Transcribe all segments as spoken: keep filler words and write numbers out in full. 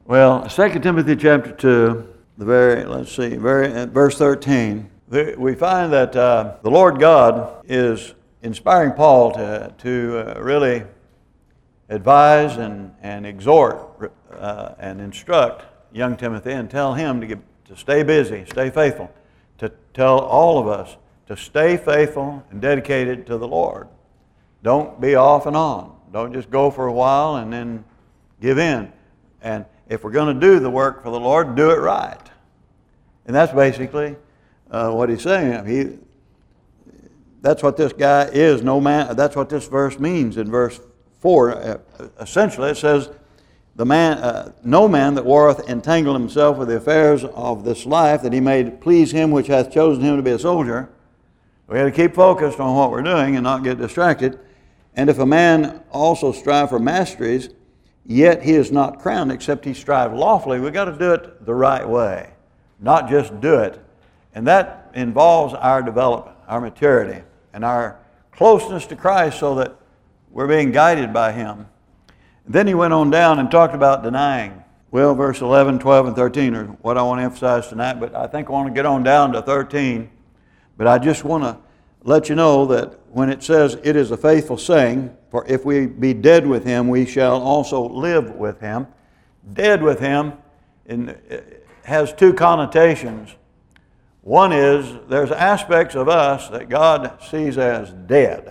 Well, Second Timothy chapter two, the very, let's see, very, uh, verse thirteen, the, we find that uh, the Lord God is inspiring Paul to, to uh, really advise and, and exhort uh, and instruct young Timothy and tell him to, get, to stay busy, stay faithful, to tell all of us to stay faithful and dedicated to the Lord. Don't be off and on. Don't just go for a while and then give in. And if we're going to do the work for the Lord, do it right. And that's basically uh, what he's saying. He, that's what this guy is. No man. That's what this verse means in verse four. Uh, essentially, it says, "The man, uh, no man that warreth entangle himself with the affairs of this life, that he may please him which hath chosen him to be a soldier." We have to keep focused on what we're doing and not get distracted. "And if a man also strive for masteries, yet he is not crowned, except he strive lawfully." We've got to do it the right way, not just do it. And that involves our development, our maturity, and our closeness to Christ so that we're being guided by Him. Then he went on down and talked about denying. Well, verse eleven, twelve, and thirteen are what I want to emphasize tonight, but I think I want to get on down to thirteen. But I just want to let you know that when it says it is a faithful saying, for if we be dead with Him, we shall also live with Him. Dead with Him in, has two connotations. One is there's aspects of us that God sees as dead,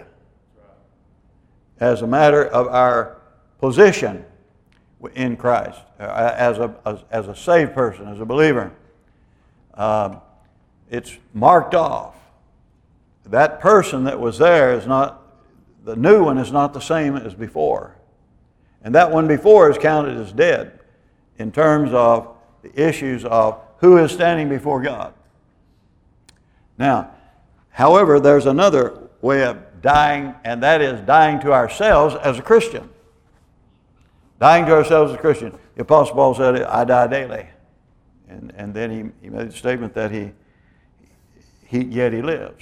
as a matter of our position in Christ, as a, as, as a saved person, as a believer. Uh, it's marked off. That person that was there is not, the new one is not the same as before. And that one before is counted as dead in terms of the issues of who is standing before God. Now, however, there's another way of dying, and that is dying to ourselves as a Christian. Dying to ourselves as a Christian. The Apostle Paul said, "I die daily." And, and then he, he made the statement that he, he yet he lives.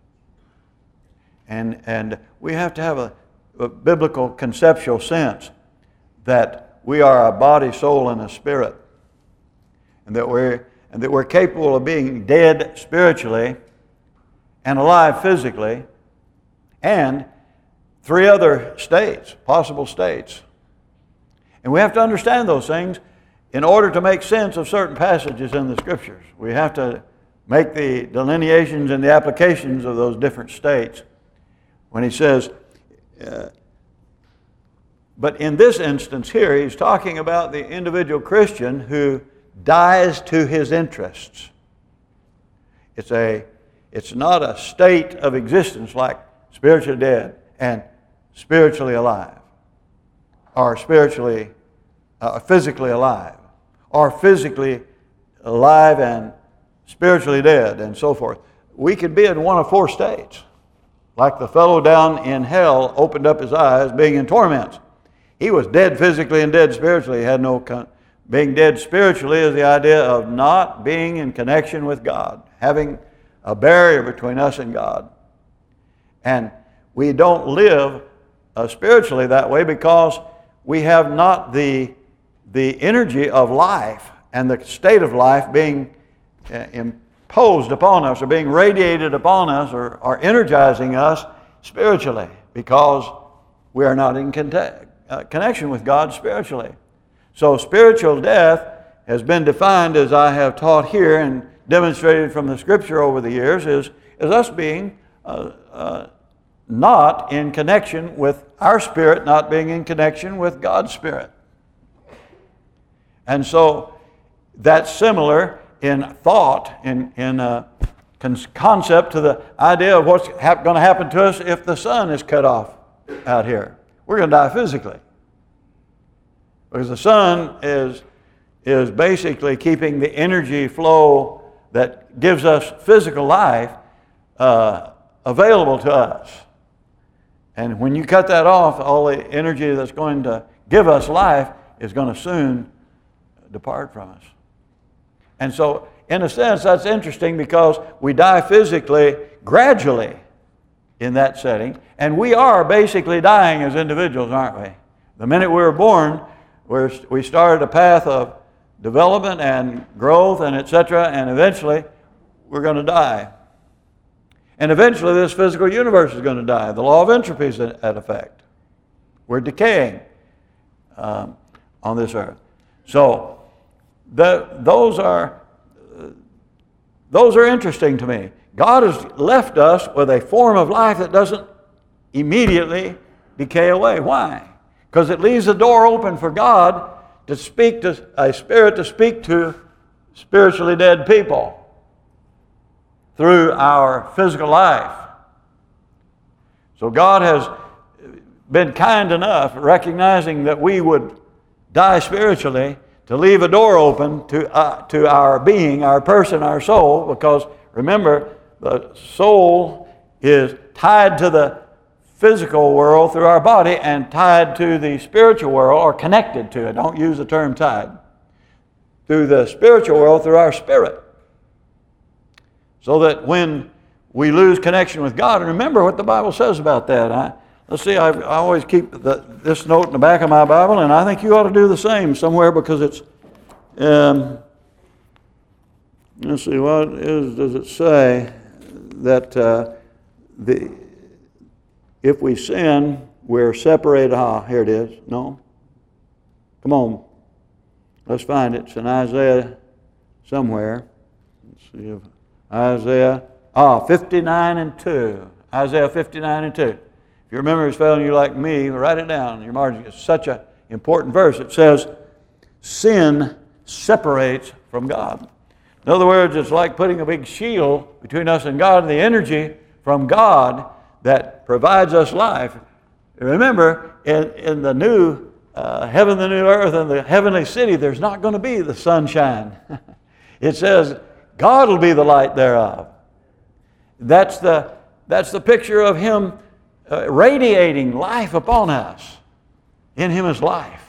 And, and we have to have a, a biblical conceptual sense that we are a body, soul, and a spirit. And that we're, and that we're capable of being dead spiritually and alive physically, and three other states, possible states. And we have to understand those things in order to make sense of certain passages in the Scriptures. We have to make the delineations and the applications of those different states. When he says, uh, but in this instance here, he's talking about the individual Christian who dies to his interests. It's a, it's not a state of existence like spiritually dead and spiritually alive, or spiritually, uh, physically alive, or physically alive and spiritually dead, and so forth. We could be in one of four states. Like the fellow down in hell opened up his eyes being in torments. He was dead physically and dead spiritually. He had no con- being dead spiritually is the idea of not being in connection with God, having a barrier between us and God. And we don't live uh, spiritually that way because we have not the, the energy of life and the state of life being uh, imposed upon us or being radiated upon us or, or energizing us spiritually because we are not in contact, uh, connection with God spiritually. So spiritual death has been defined, as I have taught here and demonstrated from the Scripture over the years, is, is us being uh, uh, not in connection with our spirit, not being in connection with God's Spirit. And so that's similar in thought, in, in uh, concept to the idea of what's hap- going to happen to us if the sun is cut off out here. We're going to die physically. Because the sun is, is basically keeping the energy flow that gives us physical life uh, available to us. And when you cut that off, all the energy that's going to give us life is going to soon depart from us. And so, in a sense, that's interesting because we die physically gradually in that setting. And we are basically dying as individuals, aren't we? The minute we were born, we're, we started a path of, development and growth and et cetera, and eventually we're going to die. And eventually this physical universe is going to die. The law of entropy is at effect. We're decaying um, on this earth. So the, those are uh, those are interesting to me. God has left us with a form of life that doesn't immediately decay away. Why? Because it leaves the door open for God to speak to a spirit to speak to spiritually dead people through our physical life. So God has been kind enough, recognizing that we would die spiritually, to leave a door open to, uh, to our being, our person, our soul, because remember, the soul is tied to the physical world through our body and tied to the spiritual world, or connected to it. Don't use the term tied. Through the spiritual world through our spirit. So that when we lose connection with God, and remember what the Bible says about that. I, let's see, I, I always keep the, this note in the back of my Bible, and I think you ought to do the same somewhere, because it's, um, let's see, what is, does it say that uh, the if we sin, we're separated. Ah, here it is. No? Come on. Let's find it. It's in Isaiah somewhere. Let's see if Isaiah, ah, fifty-nine and two. Isaiah fifty-nine and two. If your memory is failing you like me, write it down in your margin. It's such an important verse. It says, sin separates from God. In other words, it's like putting a big shield between us and God, and the energy from God that provides us life. Remember, in, in the new uh, heaven, the new earth, and the heavenly city, there's not going to be the sunshine. It says, God will be the light thereof. That's the, that's the picture of Him uh, radiating life upon us. In Him is life.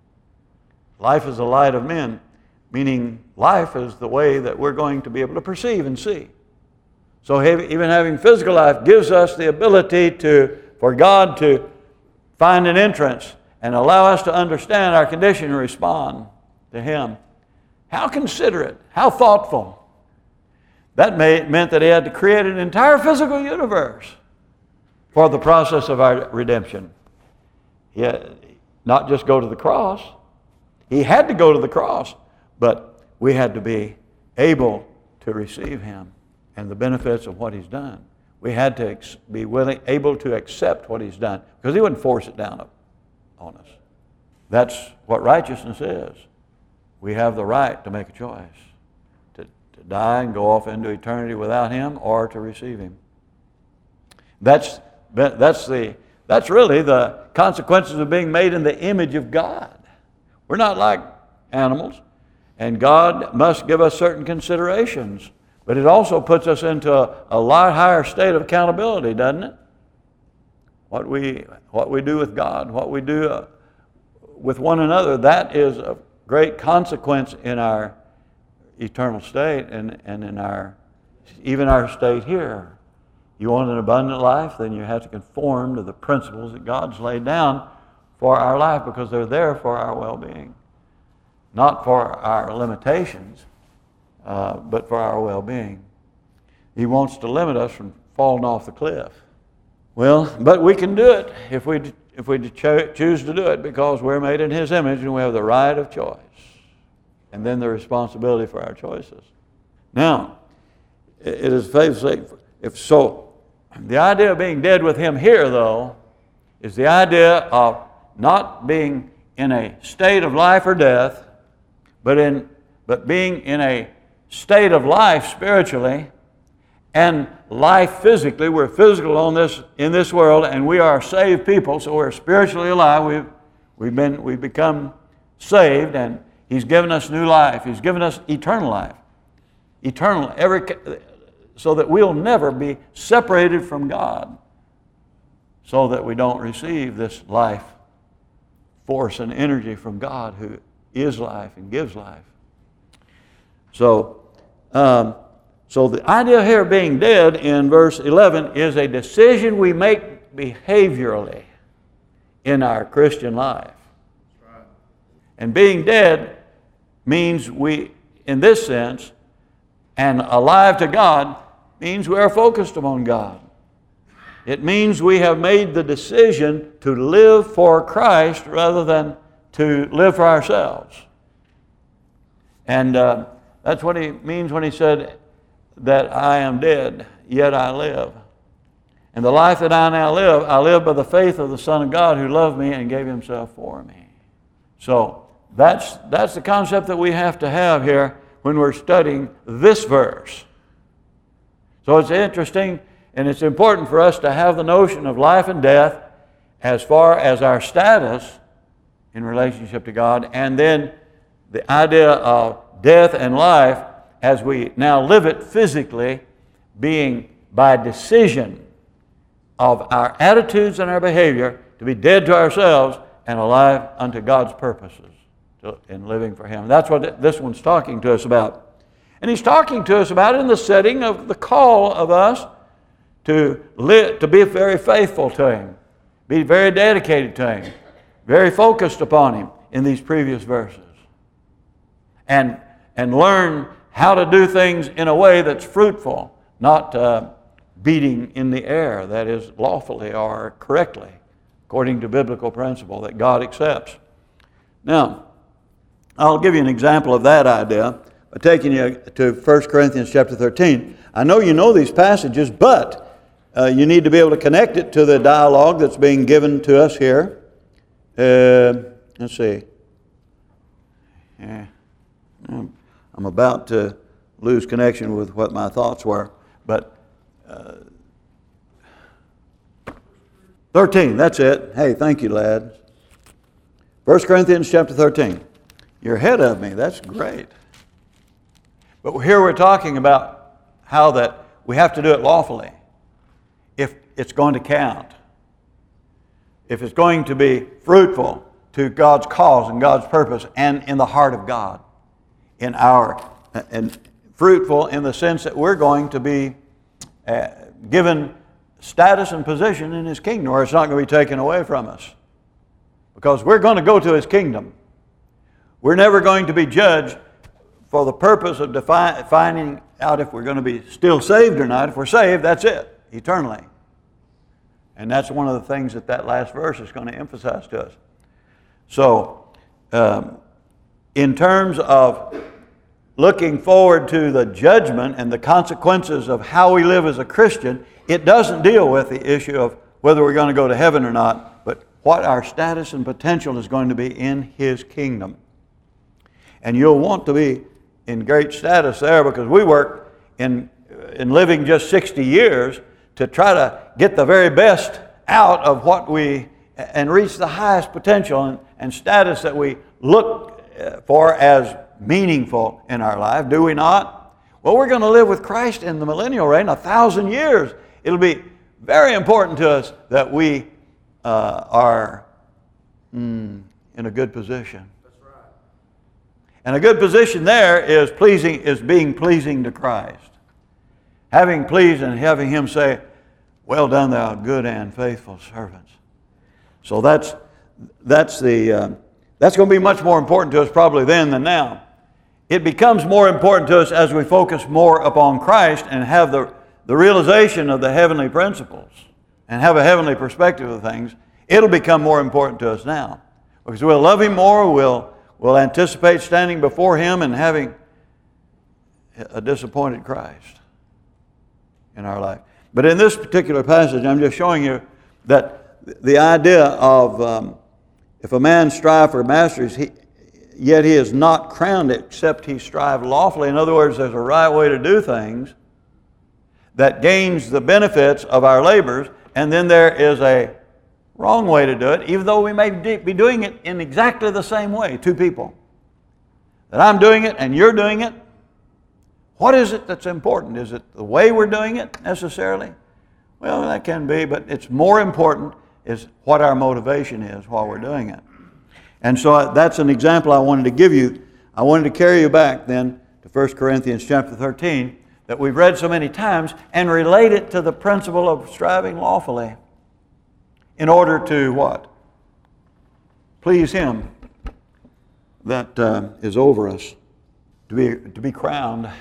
Life is the light of men, meaning life is the way that we're going to be able to perceive and see. So even having physical life gives us the ability to, for God to find an entrance and allow us to understand our condition and respond to Him. How considerate, how thoughtful. That made, meant that He had to create an entire physical universe for the process of our redemption. He had not just go to the cross. He had to go to the cross, but we had to be able to receive Him and the benefits of what He's done. We had to ex- be willing, able to accept what He's done, because He wouldn't force it down on us. That's what righteousness is. We have the right to make a choice, to, to die and go off into eternity without Him, or to receive Him. That's, that's, the, that's really the consequences of being made in the image of God. We're not like animals, and God must give us certain considerations. But it also puts us into a, a lot higher state of accountability, doesn't it? What we, what we do with God, what we do uh, with one another, that is of great consequence in our eternal state and, and in our, even our state here. You want an abundant life, then you have to conform to the principles that God's laid down for our life, because they're there for our well-being, not for our limitations. Uh, but for our well-being. He wants to limit us from falling off the cliff. Well, but we can do it if we if we cho- choose to do it, because we're made in His image and we have the right of choice, and then the responsibility for our choices. Now, it is faith's sake. If so, the idea of being dead with Him here, though, is the idea of not being in a state of life or death, but in but being in a state of life spiritually and life physically. We're physical on this in this world, and we are saved people, so we're spiritually alive. We've we've been we've become saved, and He's given us new life. He's given us eternal life, eternal every so that we'll never be separated from God, so that we don't receive this life force and energy from God, who is life and gives life. So, um, so the idea here of being dead in verse eleven is a decision we make behaviorally in our Christian life. And being dead means we, in this sense, and alive to God, means we are focused upon God. It means we have made the decision to live for Christ rather than to live for ourselves. And uh, that's what he means when he said that I am dead, yet I live. And the life that I now live, I live by the faith of the Son of God who loved me and gave himself for me. So that's, that's the concept that we have to have here when we're studying this verse. So it's interesting and it's important for us to have the notion of life and death as far as our status in relationship to God, and then the idea of death and life as we now live it physically, being by decision of our attitudes and our behavior to be dead to ourselves and alive unto God's purposes in living for Him. That's what this one's talking to us about. And he's talking to us about in the setting of the call of us to live, to be very faithful to Him, be very dedicated to Him, very focused upon Him in these previous verses, and and learn how to do things in a way that's fruitful, not uh, beating in the air, that is lawfully or correctly, according to biblical principle that God accepts. Now, I'll give you an example of that idea by taking you to First Corinthians chapter thirteen. I know you know these passages, but uh, you need to be able to connect it to the dialogue that's being given to us here. Uh, let's see. Yeah. I'm about to lose connection with what my thoughts were, but uh, thirteen, that's it. Hey, thank you, lad. First Corinthians chapter thirteen. You're ahead of me. That's great. But here we're talking about how that we have to do it lawfully if it's going to count, if it's going to be fruitful to God's cause and God's purpose and in the heart of God, in our, and fruitful in the sense that we're going to be uh, given status and position in His kingdom, or it's not going to be taken away from us. Because we're going to go to His kingdom. We're never going to be judged for the purpose of defi- finding out if we're going to be still saved or not. If we're saved, that's it, eternally. And that's one of the things that that last verse is going to emphasize to us. So, um, in terms of looking forward to the judgment and the consequences of how we live as a Christian, it doesn't deal with the issue of whether we're going to go to heaven or not, but what our status and potential is going to be in His kingdom. And you'll want to be in great status there, because we work in, in living just sixty years to try to get the very best out of what we, and reach the highest potential and, and status that we look for as meaningful in our life, do we not? Well, we're going to live with Christ in the millennial reign a thousand years. It'll be very important to us that we uh, are mm, in a good position. And a good position there is pleasing, is being pleasing to Christ. Having pleased and having Him say, "Well done, thou good and faithful servants." So that's that's the uh, that's going to be much more important to us probably then than now. It becomes more important to us as we focus more upon Christ and have the the realization of the heavenly principles and have a heavenly perspective of things. It'll become more important to us now, because we'll love Him more. We'll We'll anticipate standing before Him and having a disappointed Christ in our life. But in this particular passage, I'm just showing you that the idea of um, if a man strive for masters, he, yet he is not crowned except he strive lawfully. In other words, there's a right way to do things that gains the benefits of our labors, and then there is a wrong way to do it, even though we may be doing it in exactly the same way, two people. That I'm doing it and you're doing it. What is it that's important? Is it the way we're doing it necessarily? Well, that can be, but it's more important is what our motivation is while we're doing it. And so that's an example I wanted to give you. I wanted to carry you back then to First Corinthians chapter thirteen that we've read so many times and relate it to the principle of striving lawfully. In order to what? Please Him that uh, is over us. to be to be crowned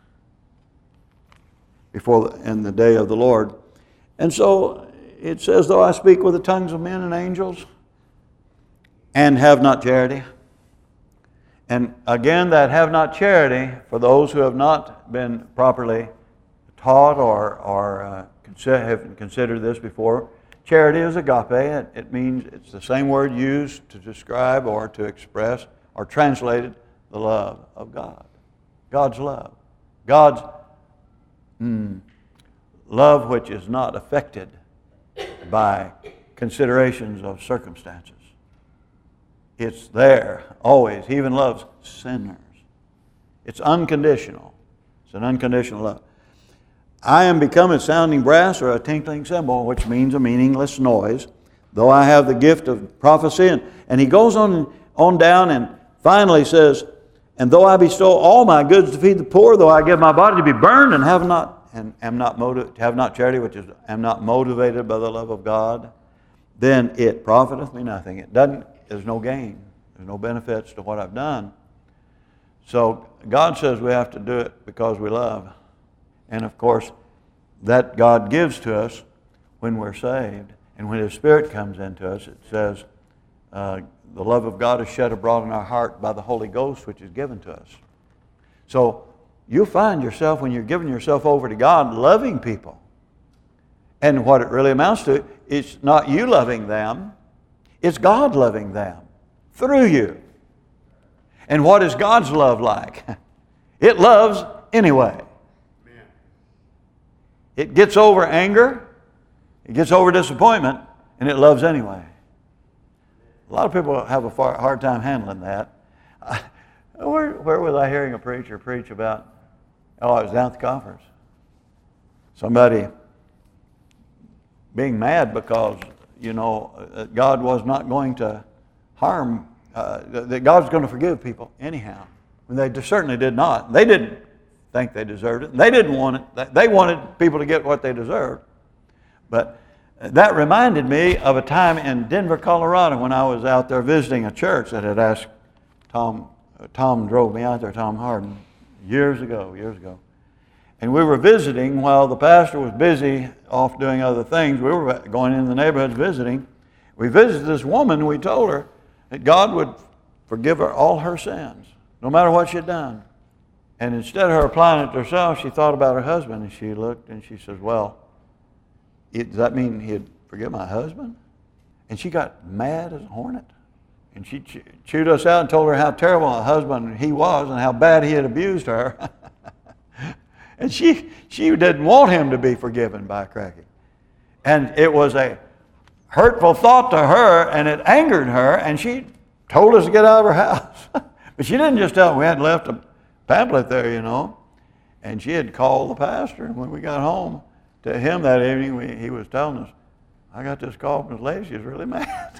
before the, in the day of the Lord. And so it says, though I speak with the tongues of men and angels and have not charity. And again, that have not charity, for those who have not been properly taught or, or uh, consider, have considered this before, charity is agape. It, it means it's the same word used to describe or to express or translated the love of God. God's love. God's mm, love which is not affected by considerations of circumstances. It's there always. He even loves sinners. It's unconditional. It's an unconditional love. I am become a sounding brass or a tinkling cymbal, which means a meaningless noise, though I have the gift of prophecy. And, and he goes on, on down and finally says, and though I bestow all my goods to feed the poor, though I give my body to be burned and have not and am not motiv- have not charity, which is am not motivated by the love of God, then it profiteth me nothing. It doesn't. There's no gain. There's no benefits to what I've done. So God says we have to do it because we love. And of course, that God gives to us when we're saved. And when His Spirit comes into us, it says, uh, the love of God is shed abroad in our heart by the Holy Ghost, which is given to us. So you'll find yourself, when you're giving yourself over to God, loving people. And what it really amounts to, it's not you loving them, it's God loving them through you. And what is God's love like? It loves anyway. It gets over anger, it gets over disappointment, and it loves anyway. A lot of people have a far, hard time handling that. I, where, where was I hearing a preacher preach about, oh, I was down at the conference. Somebody being mad because, you know, God was not going to harm, uh, that God was going to forgive people anyhow. When they certainly did not. They didn't think they deserved it. They didn't want it. They wanted people to get what they deserved. But that reminded me of a time in Denver, Colorado, when I was out there visiting a church that had asked Tom. Tom drove me out there, Tom Harden, years ago, years ago. And we were visiting while the pastor was busy off doing other things. We were going in the neighborhoods visiting. We visited this woman. We told her that God would forgive her all her sins, no matter what she'd done. And instead of her applying it to herself, she thought about her husband, and she looked and she says, well, it, does that mean He'd forgive my husband? And she got mad as a hornet. And she ch- chewed us out and told her how terrible a husband he was and how bad he had abused her. And she she didn't want him to be forgiven by Cracky. And it was a hurtful thought to her, and it angered her, and she told us to get out of her house. But she didn't just tell us. We had left a pamphlet there, you know. And she had called the pastor. And when we got home to him that evening, we, he was telling us, I got this call from this lady. She's really mad.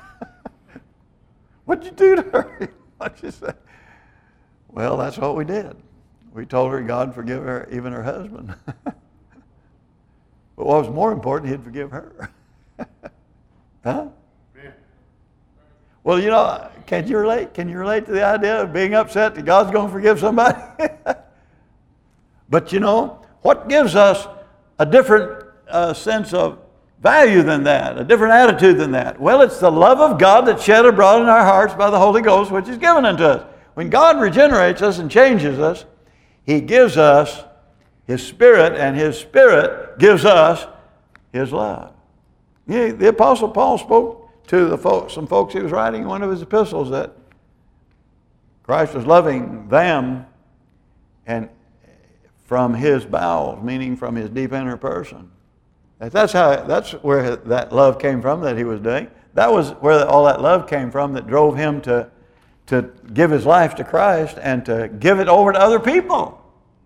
What'd you do to her? What'd you say? Well, that's what we did. We told her God forgive her, even her husband. But what was more important, He'd forgive her. Huh? Yeah. Well, you know, can you relate? Can you relate to the idea of being upset that God's going to forgive somebody? But you know, what gives us a different uh, sense of value than that, a different attitude than that? Well, it's the love of God that's shed abroad in our hearts by the Holy Ghost, which is given unto us. When God regenerates us and changes us, He gives us His Spirit, and His Spirit gives us His love. Yeah, the Apostle Paul spoke to the folks, some folks he was writing in one of his epistles, that Christ was loving them and from His bowels, meaning from His deep inner person. That's how. That's where that love came from that He was doing. That was where all that love came from that drove Him to, to give His life to Christ and to give it over to other people.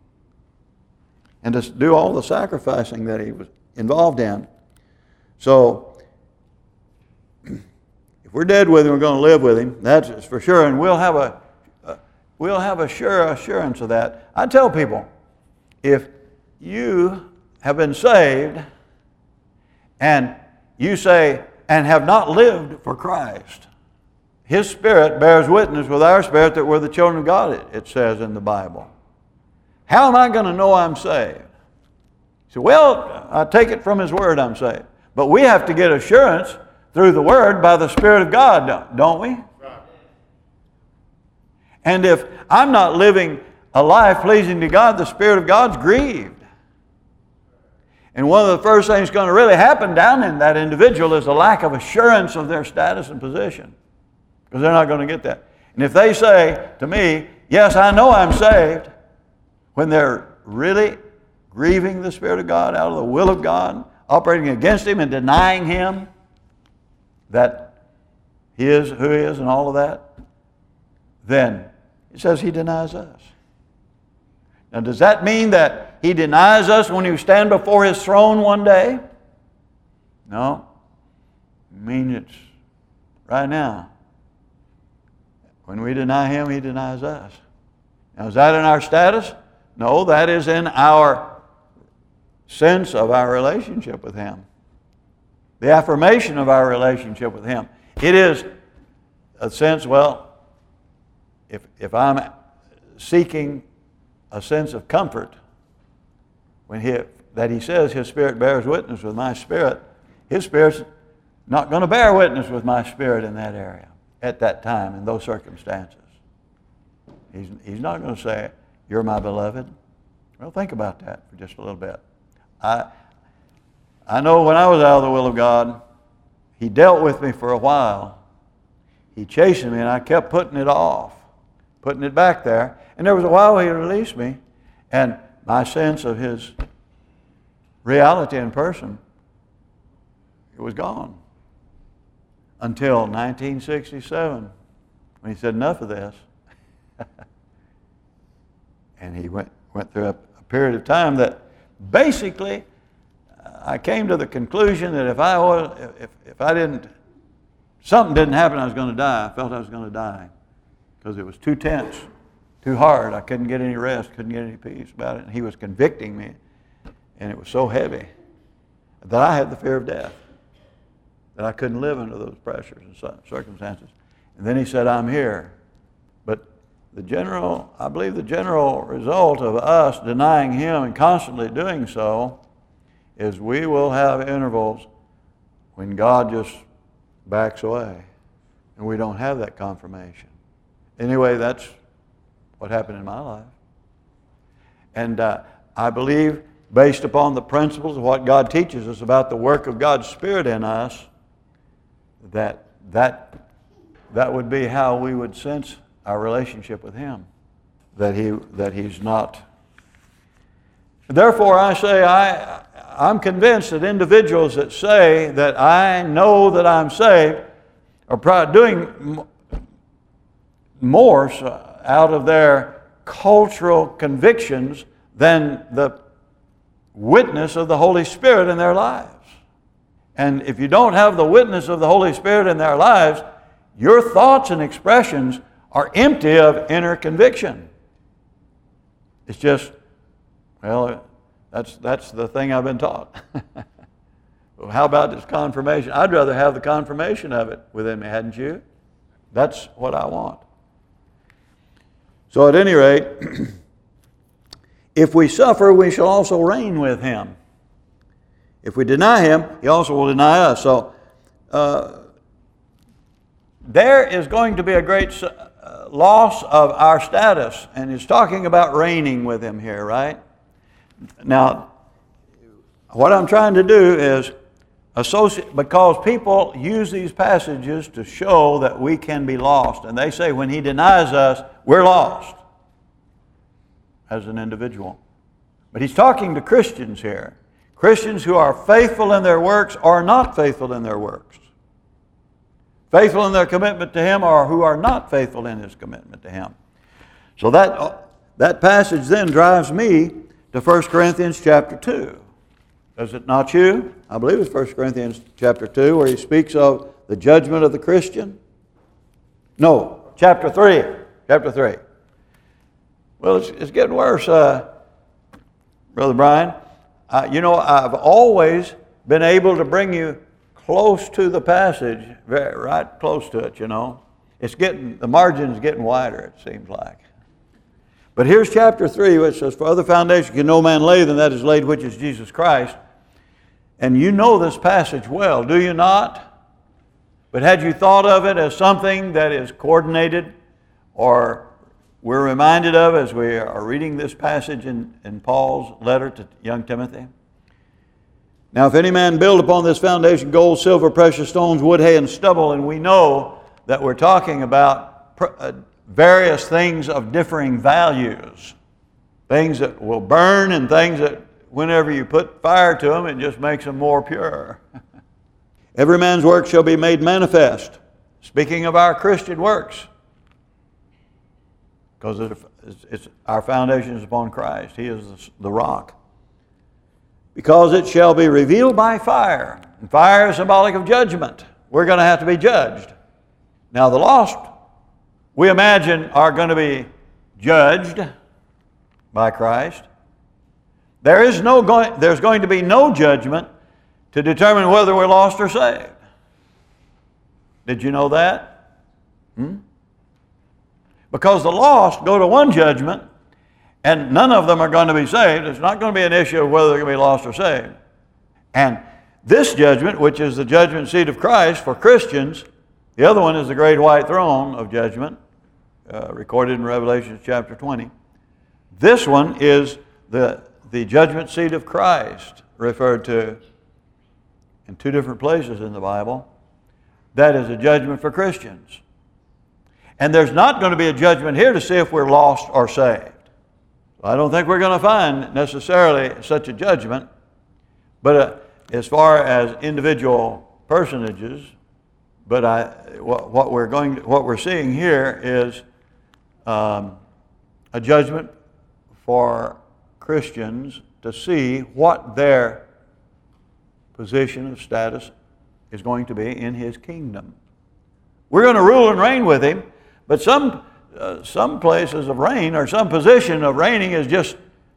And to do all the sacrificing that He was involved in. So, if we're dead with Him, we're going to live with Him. That's for sure. And we'll have a, uh, we'll have a sure assurance of that. I tell people, if you have been saved and you say, and have not lived for Christ, His Spirit bears witness with our spirit that we're the children of God, it, it says in the Bible. How am I going to know I'm saved? He said, well, I take it from His Word I'm saved. But we have to get assurance through the Word by the Spirit of God, don't we? And if I'm not living a life pleasing to God, the Spirit of God's grieved. And one of the first things going to really happen down in that individual is a lack of assurance of their status and position. Because they're not going to get that. And if they say to me, yes, I know I'm saved, when they're really grieving the Spirit of God out of the will of God, operating against Him and denying Him that He is who He is and all of that, then it says He denies us. Now, does that mean that He denies us when we stand before His throne one day? No. It means it's right now. When we deny Him, He denies us. Now, is that in our status? No, that is in our sense of our relationship with Him. The affirmation of our relationship with Him. It is a sense, well, if, if I'm seeking a sense of comfort, when he, that He says His Spirit bears witness with my spirit, His Spirit's not going to bear witness with my spirit in that area, at that time, in those circumstances. He's, he's not going to say, you're my beloved. Well, think about that for just a little bit. I, I know when I was out of the will of God, He dealt with me for a while. He chastened me, and I kept putting it off, putting it back there. And there was a while He released me, and my sense of His reality in person, it was gone. Until nineteen sixty-seven, when He said, enough of this. And He went, went through a, a period of time that basically I came to the conclusion that if I was, if, if I didn't, something didn't happen, I was going to die. I felt I was going to die because it was too tense, too hard. I couldn't get any rest, couldn't get any peace about it. And He was convicting me, and it was so heavy that I had the fear of death, that I couldn't live under those pressures and circumstances. And then He said, I'm here. But the general, I believe the general result of us denying Him and constantly doing so is we will have intervals when God just backs away and we don't have that confirmation. Anyway, that's what happened in my life. And uh, I believe, based upon the principles of what God teaches us about the work of God's Spirit in us, that that that would be how we would sense our relationship with Him, that he that He's not. Therefore, I say I I'm convinced that individuals that say that I know that I'm saved are probably doing more out of their cultural convictions than the witness of the Holy Spirit in their lives. And if you don't have the witness of the Holy Spirit in their lives, your thoughts and expressions are empty of inner conviction. It's just, well, that's that's the thing I've been taught. Well, how about this confirmation? I'd rather have the confirmation of it within me, hadn't you? That's what I want. So at any rate, if we suffer, we shall also reign with Him. If we deny Him, He also will deny us. So uh, there is going to be a great uh, loss of our status. And it's talking about reigning with Him here, right? Now, what I'm trying to do is associate, because people use these passages to show that we can be lost. And they say when He denies us, we're lost as an individual. But He's talking to Christians here. Christians who are faithful in their works or not faithful in their works. Faithful in their commitment to Him or who are not faithful in His commitment to Him. So that, that passage then drives me to First Corinthians chapter two. Does it not you? I believe it's First Corinthians chapter two where he speaks of the judgment of the Christian. No, chapter three. Chapter three. Well, it's, it's getting worse, uh, Brother Brian. Uh, you know, I've always been able to bring you close to the passage, very, right close to it, you know. It's getting, the margin's getting wider, it seems like. But here's chapter three, which says, for other foundation can no man lay than that is laid, which is Jesus Christ. And you know this passage well, do you not? But had you thought of it as something that is coordinated, or we're reminded of as we are reading this passage in, in Paul's letter to young Timothy? Now, if any man build upon this foundation gold, silver, precious stones, wood, hay, and stubble, and we know that we're talking about uh, various things of differing values, things that will burn and things that whenever you put fire to them, it just makes them more pure. Every man's work shall be made manifest. Speaking of our Christian works, because it's, it's, our foundation is upon Christ. He is the rock. Because it shall be revealed by fire. And fire is symbolic of judgment. We're going to have to be judged. Now the lost, we imagine, are going to be judged by Christ. There is no going, there's going to be no judgment to determine whether we're lost or saved. Did you know that? Hmm? Because the lost go to one judgment, and none of them are going to be saved. It's not going to be an issue of whether they're going to be lost or saved. And this judgment, which is the judgment seat of Christ for Christians, the other one is the great white throne of judgment, uh, recorded in Revelation chapter twenty. This one is the, the judgment seat of Christ, referred to in two different places in the Bible. That is a judgment for Christians. And there's not going to be a judgment here to see if we're lost or saved. I don't think we're going to find necessarily such a judgment. But uh, as far as individual personages, but I, what, what we're going, to, what we're seeing here is um, a judgment for Christians to see what their position of status is going to be in His kingdom. We're going to rule and reign with Him, but some uh, some places of reign or some position of reigning is just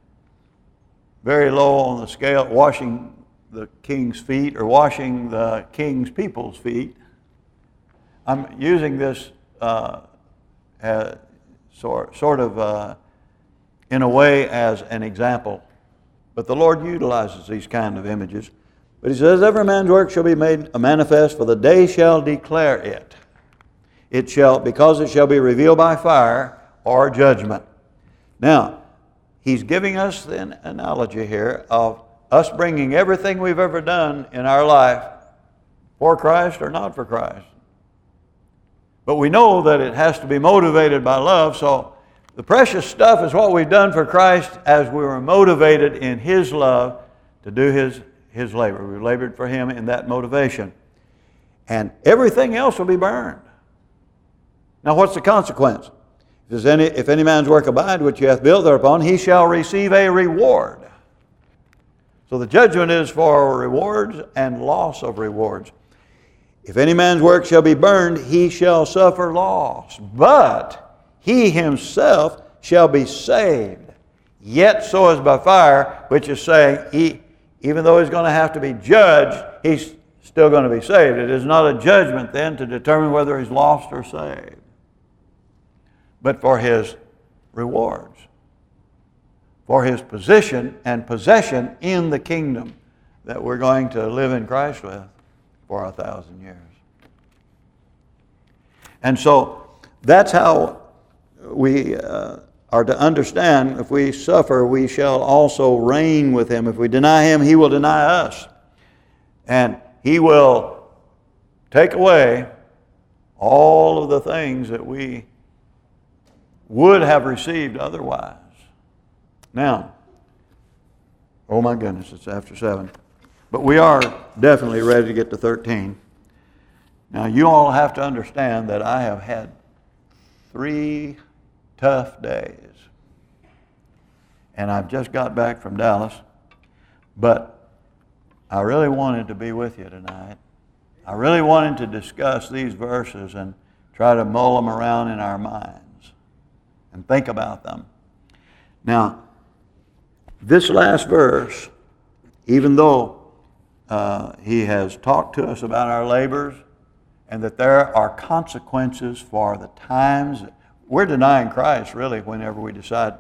very low on the scale, washing the king's feet or washing the king's people's feet. I'm using this uh, as sort, sort of uh, in a way as an example, but the Lord utilizes these kind of images. But He says, every man's work shall be made a manifest, for the day shall declare it. It shall, because it shall be revealed by fire or judgment. Now, He's giving us the analogy here of us bringing everything we've ever done in our life for Christ or not for Christ. But we know that it has to be motivated by love, so the precious stuff is what we've done for Christ as we were motivated in His love to do His, His labor. We labored for Him in that motivation. And everything else will be burned. Now what's the consequence? If any, if any man's work abide, which he hath built thereupon, he shall receive a reward. So the judgment is for rewards and loss of rewards. If any man's work shall be burned, he shall suffer loss. But he himself shall be saved, yet so as by fire, which is saying, he, even though he's going to have to be judged, he's still going to be saved. It is not a judgment then to determine whether he's lost or saved, but for his rewards, for his position and possession in the kingdom that we're going to live in Christ with for a thousand years. And so that's how we uh, are to understand, if we suffer, we shall also reign with Him. If we deny Him, He will deny us. And He will take away all of the things that we would have received otherwise. Now, oh my goodness, it's after seven. But we are definitely ready to get to thirteen. Now, you all have to understand that I have had three tough days. And I've just got back from Dallas. But I really wanted to be with you tonight. I really wanted to discuss these verses and try to mull them around in our minds and think about them. Now, this last verse, even though uh, he has talked to us about our labors and that there are consequences for the times, we're denying Christ really whenever we decide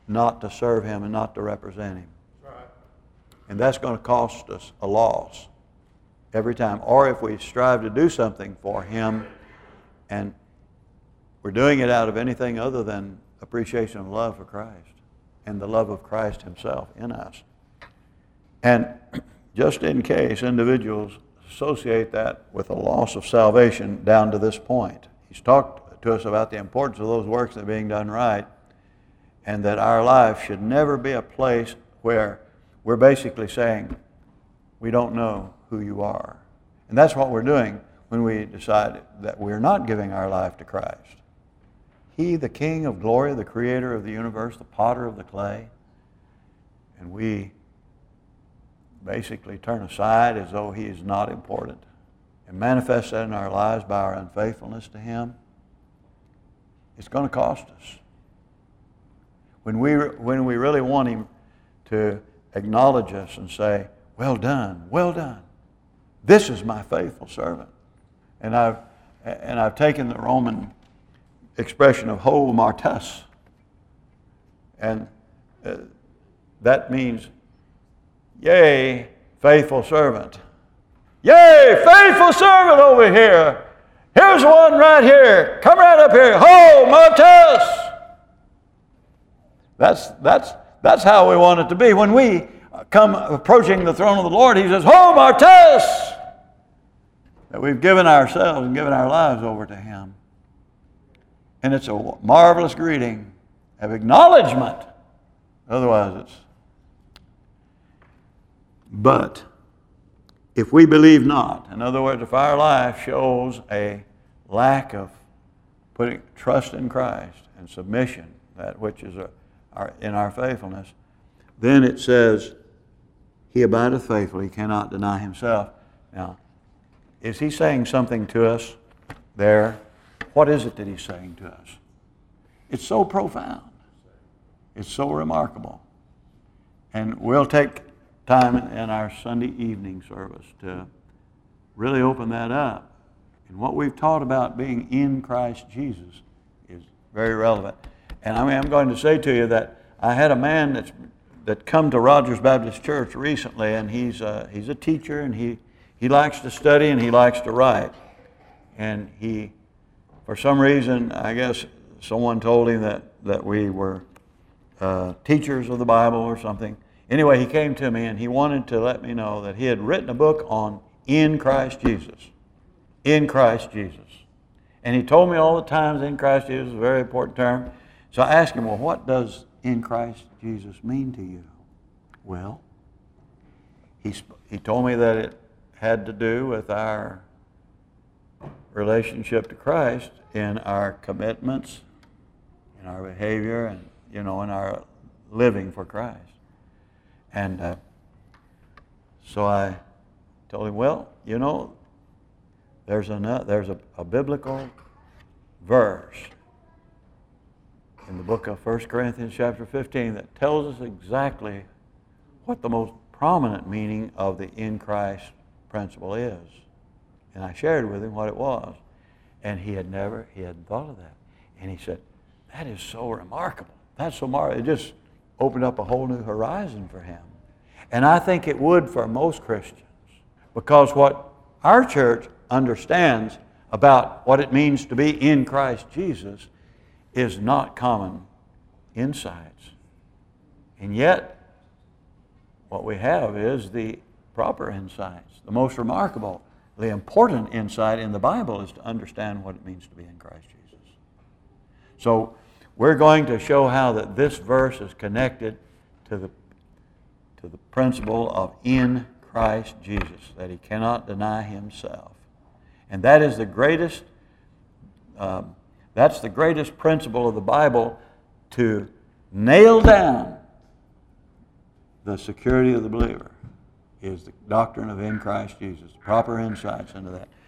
not to serve Him and not to represent Him. And that's going to cost us a loss every time. Or if we strive to do something for Him and we're doing it out of anything other than appreciation of love for Christ and the love of Christ Himself in us. And just in case, individuals associate that with a loss of salvation down to this point. He's talked to us about the importance of those works that are being done right, and that our life should never be a place where we're basically saying, we don't know who you are. And that's what we're doing when we decide that we're not giving our life to Christ. He, the King of glory, the creator of the universe, the potter of the clay, and we basically turn aside as though He is not important and manifest that in our lives by our unfaithfulness to Him. It's going to cost us. When we, when we really want Him to acknowledge us and say, well done, well done. This is my faithful servant. And I've, and I've taken the Roman expression of ho martus. And uh, that means, yea, faithful servant. Yea, faithful servant over here. Here's one right here. Come right up here. Ho martus. That's, that's, that's how we want it to be. When we come approaching the throne of the Lord, He says, ho martus. That we've given ourselves and given our lives over to Him. And it's a marvelous greeting of acknowledgement. Otherwise it's... But if we believe not, in other words, if our life shows a lack of putting trust in Christ and submission, that which is a, our, in our faithfulness, then it says, He abideth faithful, He cannot deny Himself. Now, is He saying something to us there? What is it that He's saying to us? It's so profound. It's so remarkable. And we'll take time in our Sunday evening service to really open that up. And what we've taught about being in Christ Jesus is very relevant. And I mean, I'm going to say to you that I had a man that's that come to Rogers Baptist Church recently, and he's a, he's a teacher, and he, he likes to study and he likes to write. And he, for some reason, I guess someone told him that, that we were uh, teachers of the Bible or something. Anyway, he came to me and he wanted to let me know that he had written a book on in Christ Jesus. In Christ Jesus. And he told me all the times in Christ Jesus is a very important term. So I asked him, well, what does in Christ Jesus mean to you? Well, he, he told me that it had to do with our relationship to Christ in our commitments, in our behavior, and, you know, in our living for Christ. And uh, so I told him, well, you know, there's a, there's a, a biblical verse in the book of First Corinthians chapter fifteen that tells us exactly what the most prominent meaning of the in Christ principle is. And I shared with him what it was. And he had never, he hadn't thought of that. And he said, that is so remarkable. That's so marvelous. It just opened up a whole new horizon for him. And I think it would for most Christians. Because what our church understands about what it means to be in Christ Jesus is not common insights. And yet, what we have is the proper insights. The most remarkable, the important insight in the Bible is to understand what it means to be in Christ Jesus. So, we're going to show how that this verse is connected to the, to the principle of in Christ Jesus, that He cannot deny Himself. And that is the greatest, um, that's the greatest principle of the Bible to nail down the security of the believer, is the doctrine of in Christ Jesus, proper insights into that.